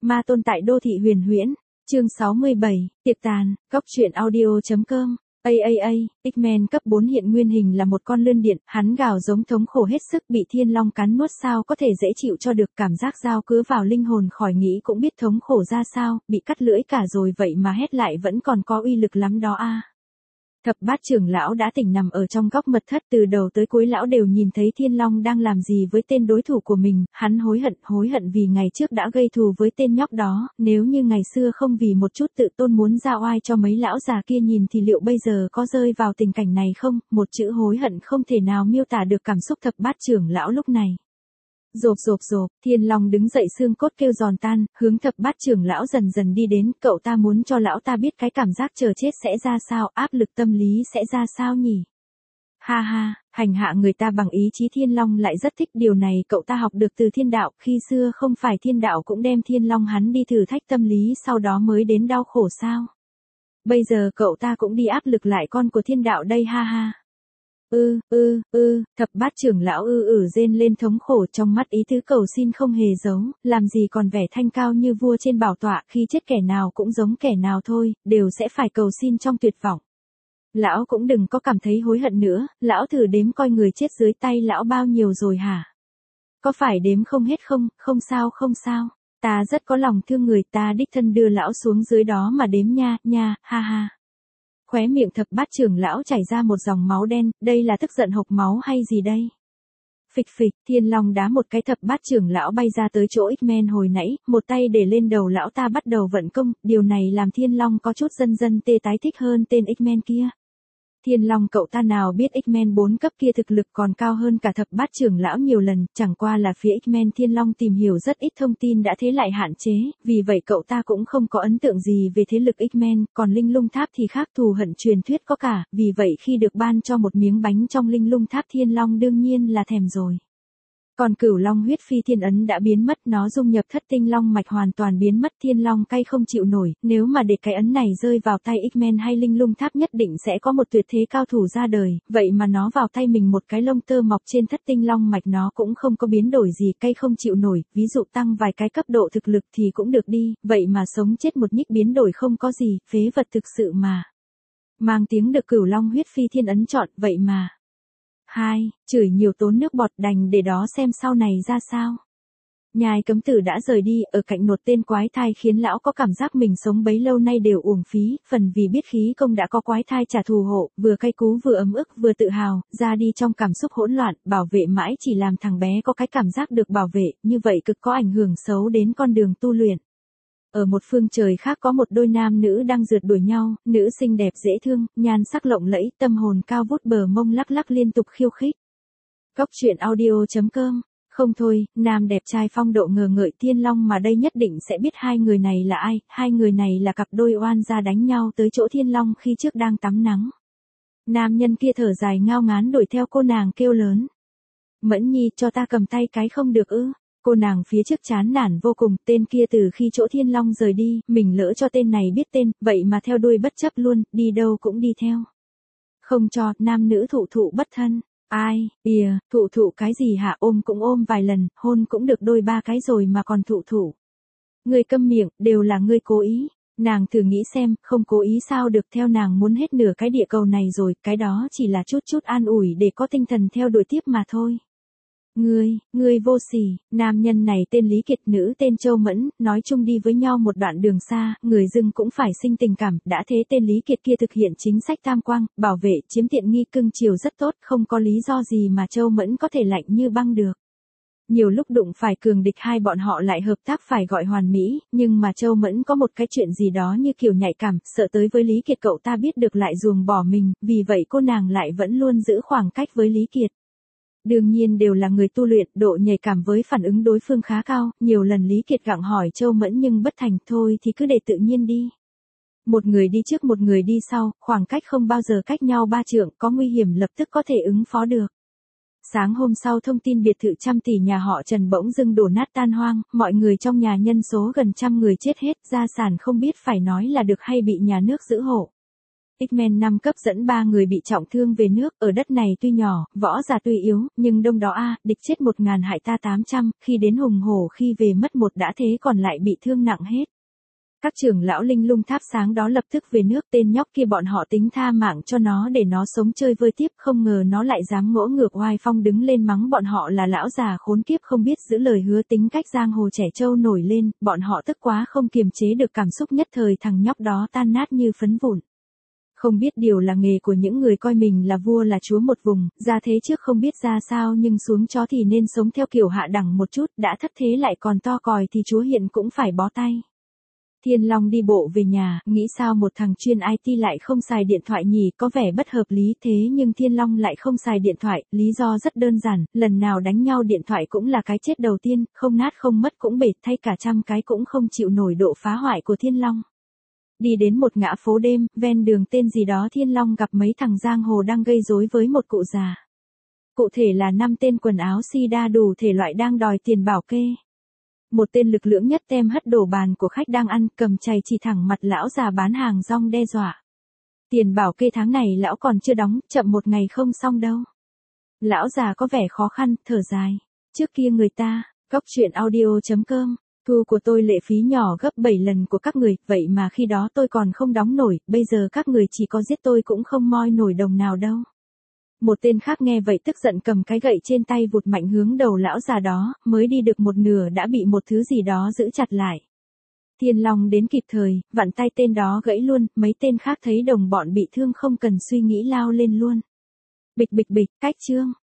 Ma tôn tại đô thị huyền huyễn. Chương 67, tiệc tàn, Cóc truyện audio.com. X-Men cấp 4 hiện nguyên hình là một con lươn điện, hắn gào giống thống khổ hết sức bị thiên long cắn nuốt sao có thể dễ chịu cho được, cảm giác dao cứa vào linh hồn khỏi nghĩ cũng biết thống khổ ra sao, bị cắt lưỡi cả rồi vậy mà hét lại vẫn còn có uy lực lắm đó a. Thập bát trưởng lão đã tỉnh nằm ở trong góc mật thất, từ đầu tới cuối lão đều nhìn thấy thiên long đang làm gì với tên đối thủ của mình, hắn hối hận vì ngày trước đã gây thù với tên nhóc đó, nếu như ngày xưa không vì một chút tự tôn muốn ra oai cho mấy lão già kia nhìn thì liệu bây giờ có rơi vào tình cảnh này không, một chữ hối hận không thể nào miêu tả được cảm xúc thập bát trưởng lão lúc này. Rộp, thiên long đứng dậy xương cốt kêu giòn tan, hướng thập bát trưởng lão dần dần đi đến, cậu ta muốn cho lão ta biết cái cảm giác chờ chết sẽ ra sao, áp lực tâm lý sẽ ra sao nhỉ? Ha ha, hành hạ người ta bằng ý chí thiên long lại rất thích điều này, cậu ta học được từ thiên đạo, khi xưa không phải thiên đạo cũng đem thiên long hắn đi thử thách tâm lý sau đó mới đến đau khổ sao? Bây giờ cậu ta cũng đi áp lực lại con của thiên đạo đây ha ha. Thập bát trưởng lão rên lên thống khổ, trong mắt ý tứ cầu xin không hề giấu, làm gì còn vẻ thanh cao như vua trên bảo tọa, khi chết kẻ nào cũng giống kẻ nào thôi, đều sẽ phải cầu xin trong tuyệt vọng. Lão cũng đừng có cảm thấy hối hận nữa, lão thử đếm coi người chết dưới tay lão bao nhiêu rồi hả? Có phải đếm không hết không? Không sao, ta rất có lòng thương người, ta đích thân đưa lão xuống dưới đó mà đếm nha, ha ha. Khóe miệng thập bát trưởng lão chảy ra một dòng máu đen, đây là tức giận hộc máu hay gì đây? Phịch, thiên long đá một cái, thập bát trưởng lão bay ra tới chỗ X-Men hồi nãy, một tay để lên đầu lão ta bắt đầu vận công, điều này làm thiên long có chút dân tê tái thích hơn tên X-Men kia. Thiên long cậu ta nào biết X-Men 4 cấp kia thực lực còn cao hơn cả thập bát trưởng lão nhiều lần, chẳng qua là phía X-Men thiên long tìm hiểu rất ít thông tin đã thế lại hạn chế, vì vậy cậu ta cũng không có ấn tượng gì về thế lực X-Men, còn linh lung tháp thì khác, thù hận truyền thuyết có cả, vì vậy khi được ban cho một miếng bánh trong linh lung tháp thiên long đương nhiên là thèm rồi. Còn cửu long huyết phi thiên ấn đã biến mất, nó dung nhập thất tinh long mạch hoàn toàn biến mất, thiên long cay không chịu nổi, nếu mà để cái ấn này rơi vào tay X-Men hay linh lung tháp nhất định sẽ có một tuyệt thế cao thủ ra đời, vậy mà nó vào tay mình một cái lông tơ mọc trên thất tinh long mạch nó cũng không có biến đổi gì, cay không chịu nổi, ví dụ tăng vài cái cấp độ thực lực thì cũng được đi, vậy mà sống chết một nhích biến đổi không có gì, phế vật thực sự mà. Mang tiếng được cửu long huyết phi thiên ấn chọn, vậy mà. Chửi nhiều tốn nước bọt, đành để đó xem sau này ra sao. Nhai cấm tử đã rời đi, ở cạnh một tên quái thai khiến lão có cảm giác mình sống bấy lâu nay đều uổng phí, phần vì biết khí công đã có quái thai trả thù hộ, vừa cay cú vừa ấm ức vừa tự hào, ra đi trong cảm xúc hỗn loạn, bảo vệ mãi chỉ làm thằng bé có cái cảm giác được bảo vệ, như vậy cực có ảnh hưởng xấu đến con đường tu luyện. Ở một phương trời khác có một đôi nam nữ đang rượt đuổi nhau, nữ xinh đẹp dễ thương, nhan sắc lộng lẫy, tâm hồn cao vút, bờ mông lắc lắc liên tục khiêu khích. Cóc truyện audio.com. Không thôi, nam đẹp trai phong độ ngờ ngợi thiên long mà đây nhất định sẽ biết hai người này là ai, hai người này là cặp đôi oan gia đánh nhau tới chỗ thiên long khi trước đang tắm nắng. Nam nhân kia thở dài ngao ngán đuổi theo cô nàng kêu lớn. Mẫn nhi, cho ta cầm tay cái không được ư? Cô nàng phía trước chán nản vô cùng, tên kia từ khi chỗ thiên long rời đi, mình lỡ cho tên này biết tên, vậy mà theo đuôi bất chấp luôn, đi đâu cũng đi theo. Không cho, nam nữ thụ bất thân. Ai, thụ cái gì hả, ôm cũng ôm vài lần, hôn cũng được đôi ba cái rồi mà còn thụ. Ngươi câm miệng, đều là ngươi cố ý. Nàng thử nghĩ xem, không cố ý sao được, theo nàng muốn hết nửa cái địa cầu này rồi, cái đó chỉ là chút an ủi để có tinh thần theo đuổi tiếp mà thôi. Ngươi vô sỉ, nam nhân này tên Lý Kiệt, nữ tên Châu Mẫn, nói chung đi với nhau một đoạn đường xa, người dưng cũng phải sinh tình cảm, đã thế tên Lý Kiệt kia thực hiện chính sách tam quang, bảo vệ, chiếm tiện nghi cưng chiều rất tốt, không có lý do gì mà Châu Mẫn có thể lạnh như băng được. Nhiều lúc đụng phải cường địch hai bọn họ lại hợp tác phải gọi hoàn mỹ, nhưng mà Châu Mẫn có một cái chuyện gì đó như kiểu nhạy cảm, sợ tới với Lý Kiệt cậu ta biết được lại ruồng bỏ mình, vì vậy cô nàng lại vẫn luôn giữ khoảng cách với Lý Kiệt. Đương nhiên đều là người tu luyện, độ nhạy cảm với phản ứng đối phương khá cao, nhiều lần Lý Kiệt gặng hỏi Châu Mẫn nhưng bất thành, thôi thì cứ để tự nhiên đi. Một người đi trước một người đi sau, khoảng cách không bao giờ cách nhau 3 trượng, có nguy hiểm lập tức có thể ứng phó được. Sáng hôm sau thông tin biệt thự trăm tỷ nhà họ Trần bỗng dưng đổ nát tan hoang, mọi người trong nhà nhân số gần 100 người chết hết, gia sản không biết phải nói là được hay bị nhà nước giữ hộ. X-Men 5 cấp dẫn 3 người bị trọng thương về nước, ở đất này tuy nhỏ, võ giả tuy yếu, nhưng đông đó địch chết 1000 hại ta 800, khi đến hùng hổ khi về mất một đã thế còn lại bị thương nặng hết. Các trưởng lão linh lung tháp sáng đó lập tức về nước, tên nhóc kia bọn họ tính tha mạng cho nó để nó sống chơi vơi tiếp, không ngờ nó lại dám ngỗ ngược oai phong đứng lên mắng bọn họ là lão già khốn kiếp không biết giữ lời hứa, tính cách giang hồ trẻ trâu nổi lên, bọn họ tức quá không kiềm chế được cảm xúc, nhất thời thằng nhóc đó tan nát như phấn vụn. Không biết điều là nghề của những người coi mình là vua là chúa một vùng, ra thế trước không biết ra sao nhưng xuống chó thì nên sống theo kiểu hạ đẳng một chút, đã thất thế lại còn to còi thì chúa hiện cũng phải bó tay. Thiên Long đi bộ về nhà, nghĩ sao một thằng chuyên IT lại không xài điện thoại nhỉ, có vẻ bất hợp lý, thế nhưng Thiên Long lại không xài điện thoại, lý do rất đơn giản, lần nào đánh nhau điện thoại cũng là cái chết đầu tiên, không nát không mất cũng bể, thay cả trăm cái cũng không chịu nổi độ phá hoại của Thiên Long. Đi đến một ngã phố đêm, ven đường tên gì đó Thiên Long gặp mấy thằng giang hồ đang gây rối với một cụ già. Cụ thể là 5 tên quần áo sida đủ thể loại đang đòi tiền bảo kê. Một tên lực lưỡng nhất tem hất đổ bàn của khách đang ăn, cầm chày chỉ thẳng mặt lão già bán hàng rong đe dọa. Tiền bảo kê tháng này lão còn chưa đóng, chậm một ngày không xong đâu. Lão già có vẻ khó khăn, thở dài. Trước kia người ta, Cóc Truyện Audio.com, thu của tôi lệ phí nhỏ gấp 7 lần của các người, vậy mà khi đó tôi còn không đóng nổi, bây giờ các người chỉ có giết tôi cũng không moi nổi đồng nào đâu. Một tên khác nghe vậy tức giận cầm cái gậy trên tay vụt mạnh hướng đầu lão già đó, mới đi được một nửa đã bị một thứ gì đó giữ chặt lại. Thiên Long đến kịp thời, vặn tay tên đó gãy luôn, mấy tên khác thấy đồng bọn bị thương không cần suy nghĩ lao lên luôn. Bịch bịch bịch, cách chương.